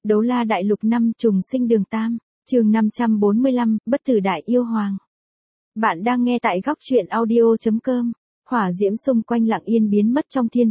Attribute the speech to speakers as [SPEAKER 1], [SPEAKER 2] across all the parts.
[SPEAKER 1] Đấu La Đại Lục 5 trùng sinh Đường Tam, chương 545, bất tử đại yêu hoàng. Bạn đang nghe tại góc truyện audio.com. Hỏa diễm xung quanh lặng yên biến mất trong thiên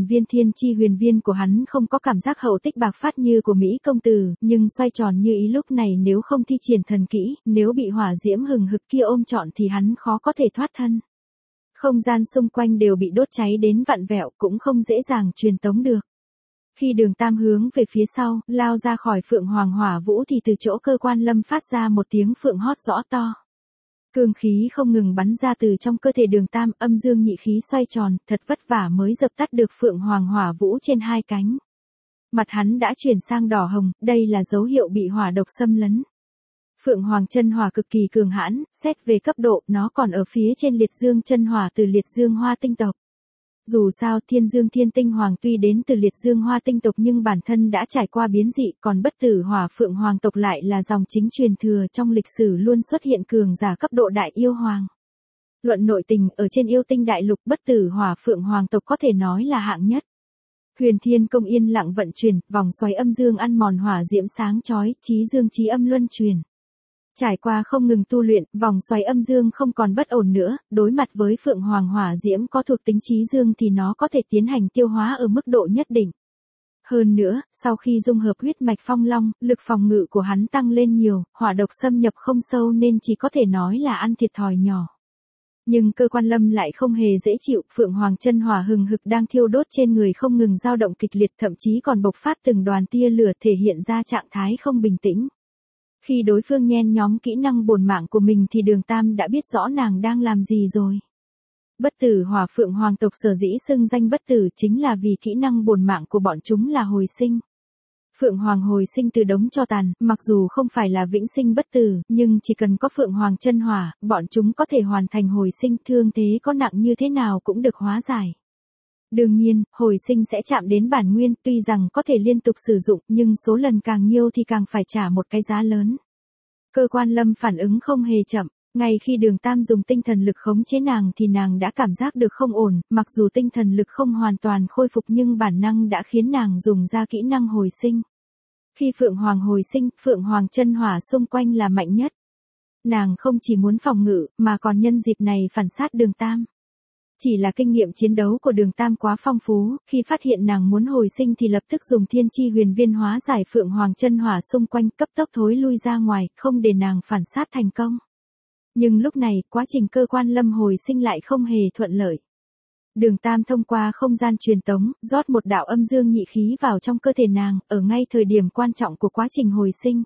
[SPEAKER 1] chi huyền viên của hắn không có cảm giác hậu tích bạc phát như của Mỹ công tử, nhưng xoay tròn như ý lúc này nếu không thi triển thần kỹ, nếu bị hỏa diễm hừng hực kia ôm trọn thì hắn khó có thể thoát thân. Không gian xung quanh đều bị đốt cháy đến vặn vẹo cũng không dễ dàng truyền tống được. Khi Đường Tam hướng về phía sau, lao ra khỏi Phượng Hoàng Hỏa Vũ thì từ chỗ Cơ Quan Lâm phát ra một tiếng phượng hót rõ to. Cương khí không ngừng bắn ra từ trong cơ thể Đường Tam, âm dương nhị khí xoay tròn, thật vất vả mới dập tắt được Phượng Hoàng Hỏa Vũ trên hai cánh. Mặt hắn đã chuyển sang đỏ hồng, đây là dấu hiệu bị hỏa độc xâm lấn. Phượng Hoàng chân hỏa cực kỳ cường hãn, xét về cấp độ, nó còn ở phía trên liệt dương chân hỏa từ liệt dương hoa tinh tộc. Dù sao thiên dương thiên tinh hoàng tuy đến từ liệt dương hoa tinh tộc nhưng bản thân đã trải qua biến dị, còn bất tử hỏa phượng hoàng tộc lại là dòng chính truyền thừa trong lịch sử luôn xuất hiện cường giả cấp độ đại yêu hoàng. Luận nội tình ở trên yêu tinh đại lục bất tử hỏa phượng hoàng tộc có thể nói là hạng nhất. Huyền Thiên Công yên lặng vận chuyển, vòng xoáy âm dương ăn mòn hỏa diễm sáng chói, chí dương chí âm luân truyền. Trải qua không ngừng tu luyện, vòng xoáy âm dương không còn bất ổn nữa, đối mặt với Phượng Hoàng Hỏa Diễm có thuộc tính chí dương thì nó có thể tiến hành tiêu hóa ở mức độ nhất định. Hơn nữa, sau khi dung hợp huyết mạch phong long, lực phòng ngự của hắn tăng lên nhiều, hỏa độc xâm nhập không sâu nên chỉ có thể nói là ăn thiệt thòi nhỏ. Nhưng Cơ Quan Lâm lại không hề dễ chịu, Phượng Hoàng chân hỏa hừng hực đang thiêu đốt trên người không ngừng dao động kịch liệt, thậm chí còn bộc phát từng đoàn tia lửa thể hiện ra trạng thái không bình tĩnh. Khi đối phương nhen nhóm kỹ năng bổn mạng của mình thì Đường Tam đã biết rõ nàng đang làm gì rồi. Bất tử hỏa phượng hoàng tộc sở dĩ xưng danh bất tử chính là vì kỹ năng bổn mạng của bọn chúng là hồi sinh. Phượng hoàng hồi sinh từ đống tro tàn, mặc dù không phải là vĩnh sinh bất tử, nhưng chỉ cần có phượng hoàng chân hỏa, bọn chúng có thể hoàn thành hồi sinh, thương thế có nặng như thế nào cũng được hóa giải. Đương nhiên, hồi sinh sẽ chạm đến bản nguyên, tuy rằng có thể liên tục sử dụng, nhưng số lần càng nhiều thì càng phải trả một cái giá lớn. Cơ Quan Lâm phản ứng không hề chậm, ngay khi Đường Tam dùng tinh thần lực khống chế nàng thì nàng đã cảm giác được không ổn, mặc dù tinh thần lực không hoàn toàn khôi phục nhưng bản năng đã khiến nàng dùng ra kỹ năng hồi sinh. Khi Phượng Hoàng hồi sinh, Phượng Hoàng chân hỏa xung quanh là mạnh nhất. Nàng không chỉ muốn phòng ngự, mà còn nhân dịp này phản sát Đường Tam. Chỉ là kinh nghiệm chiến đấu của Đường Tam quá phong phú, khi phát hiện nàng muốn hồi sinh thì lập tức dùng thiên chi huyền viên hóa giải Phượng Hoàng chân hỏa xung quanh, cấp tốc thối lui ra ngoài, không để nàng phản sát thành công. Nhưng lúc này, quá trình Cơ Quan Lâm hồi sinh lại không hề thuận lợi. Đường Tam thông qua không gian truyền tống, rót một đạo âm dương nhị khí vào trong cơ thể nàng, ở ngay thời điểm quan trọng của quá trình hồi sinh.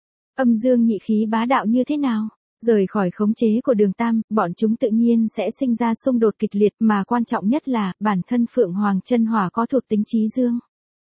[SPEAKER 1] Âm dương nhị khí bá đạo như thế nào? Rời khỏi khống chế của Đường Tam, bọn chúng tự nhiên sẽ sinh ra xung đột kịch liệt, mà quan trọng nhất là, bản thân Phượng Hoàng chân hỏa có thuộc tính chí dương.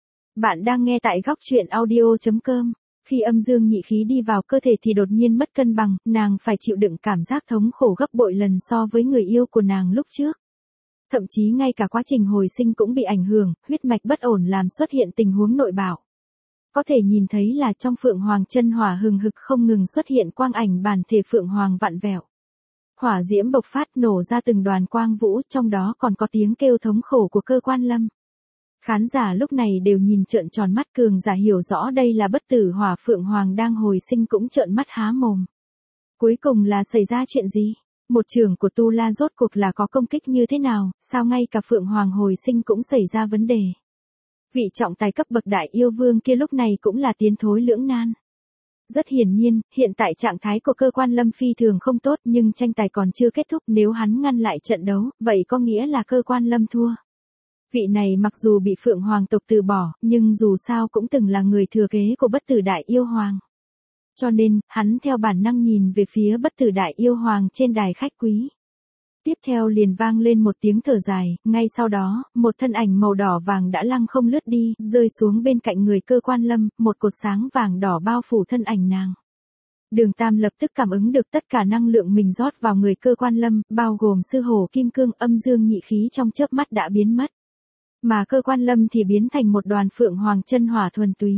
[SPEAKER 1] Bạn đang nghe tại góc truyện audio.com. Khi âm dương nhị khí đi vào cơ thể thì đột nhiên mất cân bằng, nàng phải chịu đựng cảm giác thống khổ gấp bội lần so với người yêu của nàng lúc trước. Thậm chí ngay cả quá trình hồi sinh cũng bị ảnh hưởng, huyết mạch bất ổn làm xuất hiện tình huống nội bạo. Có thể nhìn thấy là trong Phượng Hoàng chân hỏa hừng hực không ngừng xuất hiện quang ảnh bản thể Phượng Hoàng vặn vẹo. Hỏa diễm bộc phát nổ ra từng đoàn quang vũ, trong đó còn có tiếng kêu thống khổ của Cơ Quan Lâm. Khán giả lúc này đều nhìn trợn tròn mắt, cường giả hiểu rõ đây là bất tử hỏa Phượng Hoàng đang hồi sinh cũng trợn mắt há mồm. Cuối cùng là xảy ra chuyện gì? Một trường của Tu La rốt cuộc là có công kích như thế nào, sao ngay cả Phượng Hoàng hồi sinh cũng xảy ra vấn đề? Vị trọng tài cấp bậc đại yêu vương kia lúc này cũng là tiến thối lưỡng nan. Rất hiển nhiên, hiện tại trạng thái của Cơ Quan Lâm phi thường không tốt nhưng tranh tài còn chưa kết thúc, nếu hắn ngăn lại trận đấu, vậy có nghĩa là Cơ Quan Lâm thua. Vị này mặc dù bị Phượng Hoàng tộc từ bỏ, nhưng dù sao cũng từng là người thừa kế của bất tử đại yêu hoàng. Cho nên, hắn theo bản năng nhìn về phía bất tử đại yêu hoàng trên đài khách quý. Tiếp theo liền vang lên một tiếng thở dài, ngay sau đó, một thân ảnh màu đỏ vàng đã lăng không lướt đi, rơi xuống bên cạnh người Cơ Quan Lâm, một cột sáng vàng đỏ bao phủ thân ảnh nàng. Đường Tam lập tức cảm ứng được tất cả năng lượng mình rót vào người Cơ Quan Lâm, bao gồm sư hổ kim cương, âm dương nhị khí trong chớp mắt đã biến mất. Mà Cơ Quan Lâm thì biến thành một đoàn Phượng Hoàng chân hỏa thuần túy.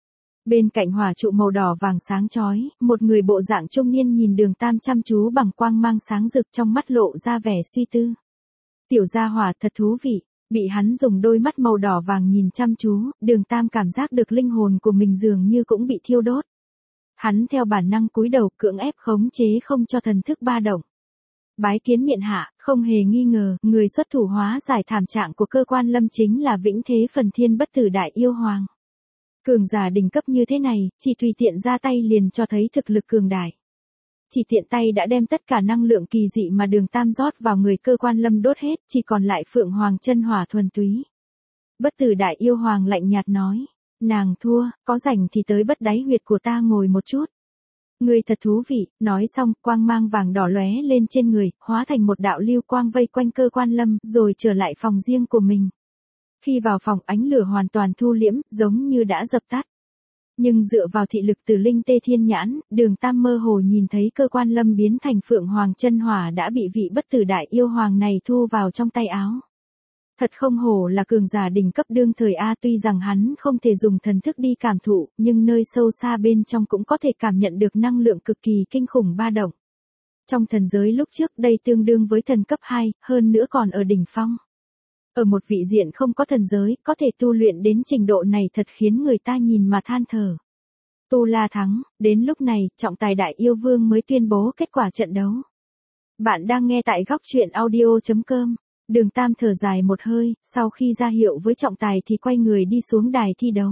[SPEAKER 1] Bên cạnh hỏa trụ màu đỏ vàng sáng chói, một người bộ dạng trung niên nhìn Đường Tam chăm chú bằng quang mang sáng rực, trong mắt lộ ra vẻ suy tư. Tiểu gia hỏa thật thú vị, Bị hắn dùng đôi mắt màu đỏ vàng nhìn chăm chú, Đường Tam cảm giác được linh hồn của mình dường như cũng bị thiêu đốt. Hắn theo bản năng cúi đầu cưỡng ép khống chế không cho thần thức ba động. Bái kiến miện hạ, không hề nghi ngờ, người xuất thủ hóa giải thảm trạng của cơ quan lâm chính là vĩnh thế phần thiên bất tử đại yêu hoàng. Cường giả đỉnh cấp như thế này, chỉ tùy tiện ra tay liền cho thấy thực lực cường đại. Chỉ tiện tay đã đem tất cả năng lượng kỳ dị mà Đường Tam rót vào người cơ quan lâm đốt hết, chỉ còn lại Phượng Hoàng chân hỏa thuần túy. Bất tử đại yêu hoàng lạnh nhạt nói, nàng thua, có rảnh thì tới bất đáy huyệt của ta ngồi một chút. Người thật thú vị, nói xong, quang mang vàng đỏ lóe lên trên người, hóa thành một đạo lưu quang vây quanh cơ quan lâm, rồi trở lại phòng riêng của mình. Khi vào phòng, ánh lửa hoàn toàn thu liễm, giống như đã dập tắt. Nhưng dựa vào thị lực từ linh tê thiên nhãn, Đường Tam mơ hồ nhìn thấy cơ quan lâm biến thành Phượng Hoàng chân hỏa đã bị vị bất tử đại yêu hoàng này thu vào trong tay áo. Thật không hổ là cường giả đỉnh cấp đương thời A, tuy rằng hắn không thể dùng thần thức đi cảm thụ, nhưng nơi sâu xa bên trong cũng có thể cảm nhận được năng lượng cực kỳ kinh khủng ba động. Trong thần giới lúc trước đây tương đương với thần cấp 2, hơn nữa còn ở đỉnh phong. Ở một vị diện không có thần giới, có thể tu luyện đến trình độ này thật khiến người ta nhìn mà than thở. Tu La thắng, đến lúc này, trọng tài đại yêu vương mới tuyên bố kết quả trận đấu. Bạn đang nghe tại góc truyện audio.com. Đường Tam thở dài một hơi, sau khi ra hiệu với trọng tài thì quay người đi xuống đài thi đấu.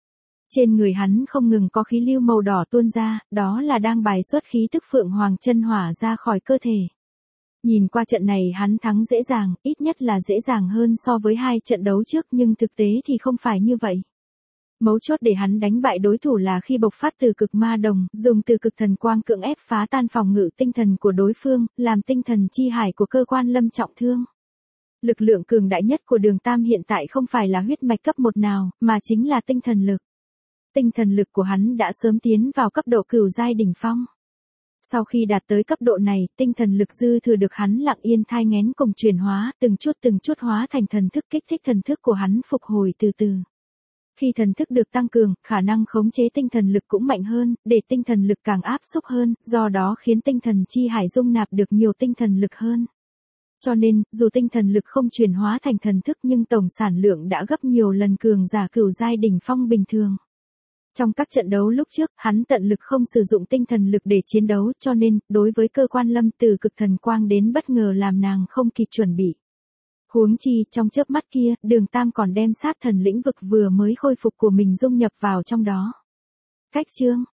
[SPEAKER 1] Trên người hắn không ngừng có khí lưu màu đỏ tuôn ra, đó là đang bài xuất khí tức Phượng Hoàng chân hỏa ra khỏi cơ thể. Nhìn qua trận này hắn thắng dễ dàng, ít nhất là dễ dàng hơn so với 2 trận đấu trước, nhưng thực tế thì không phải như vậy. Mấu chốt để hắn đánh bại đối thủ là khi bộc phát từ cực ma đồng, dùng từ cực thần quang cưỡng ép phá tan phòng ngự tinh thần của đối phương, làm tinh thần chi hải của cơ quan lâm trọng thương. Lực lượng cường đại nhất của Đường Tam hiện tại không phải là huyết mạch cấp 1 nào, mà chính là tinh thần lực. Tinh thần lực của hắn đã sớm tiến vào cấp độ cửu giai đỉnh phong. Sau khi đạt tới cấp độ này, tinh thần lực dư thừa được hắn lặng yên thai nghén cùng chuyển hóa, từng chút hóa thành thần thức, kích thích thần thức của hắn phục hồi từ từ. Khi thần thức được tăng cường, khả năng khống chế tinh thần lực cũng mạnh hơn, để tinh thần lực càng áp xúc hơn, do đó khiến tinh thần chi hải dung nạp được nhiều tinh thần lực hơn. Cho nên, dù tinh thần lực không chuyển hóa thành thần thức nhưng tổng sản lượng đã gấp nhiều lần cường giả cửu giai đỉnh phong bình thường. Trong các trận đấu lúc trước, hắn tận lực không sử dụng tinh thần lực để chiến đấu, cho nên, đối với cơ quan lâm từ cực thần quang đến bất ngờ làm nàng không kịp chuẩn bị. Huống chi, trong chớp mắt kia, Đường Tam còn đem sát thần lĩnh vực vừa mới khôi phục của mình dung nhập vào trong đó. Cách chương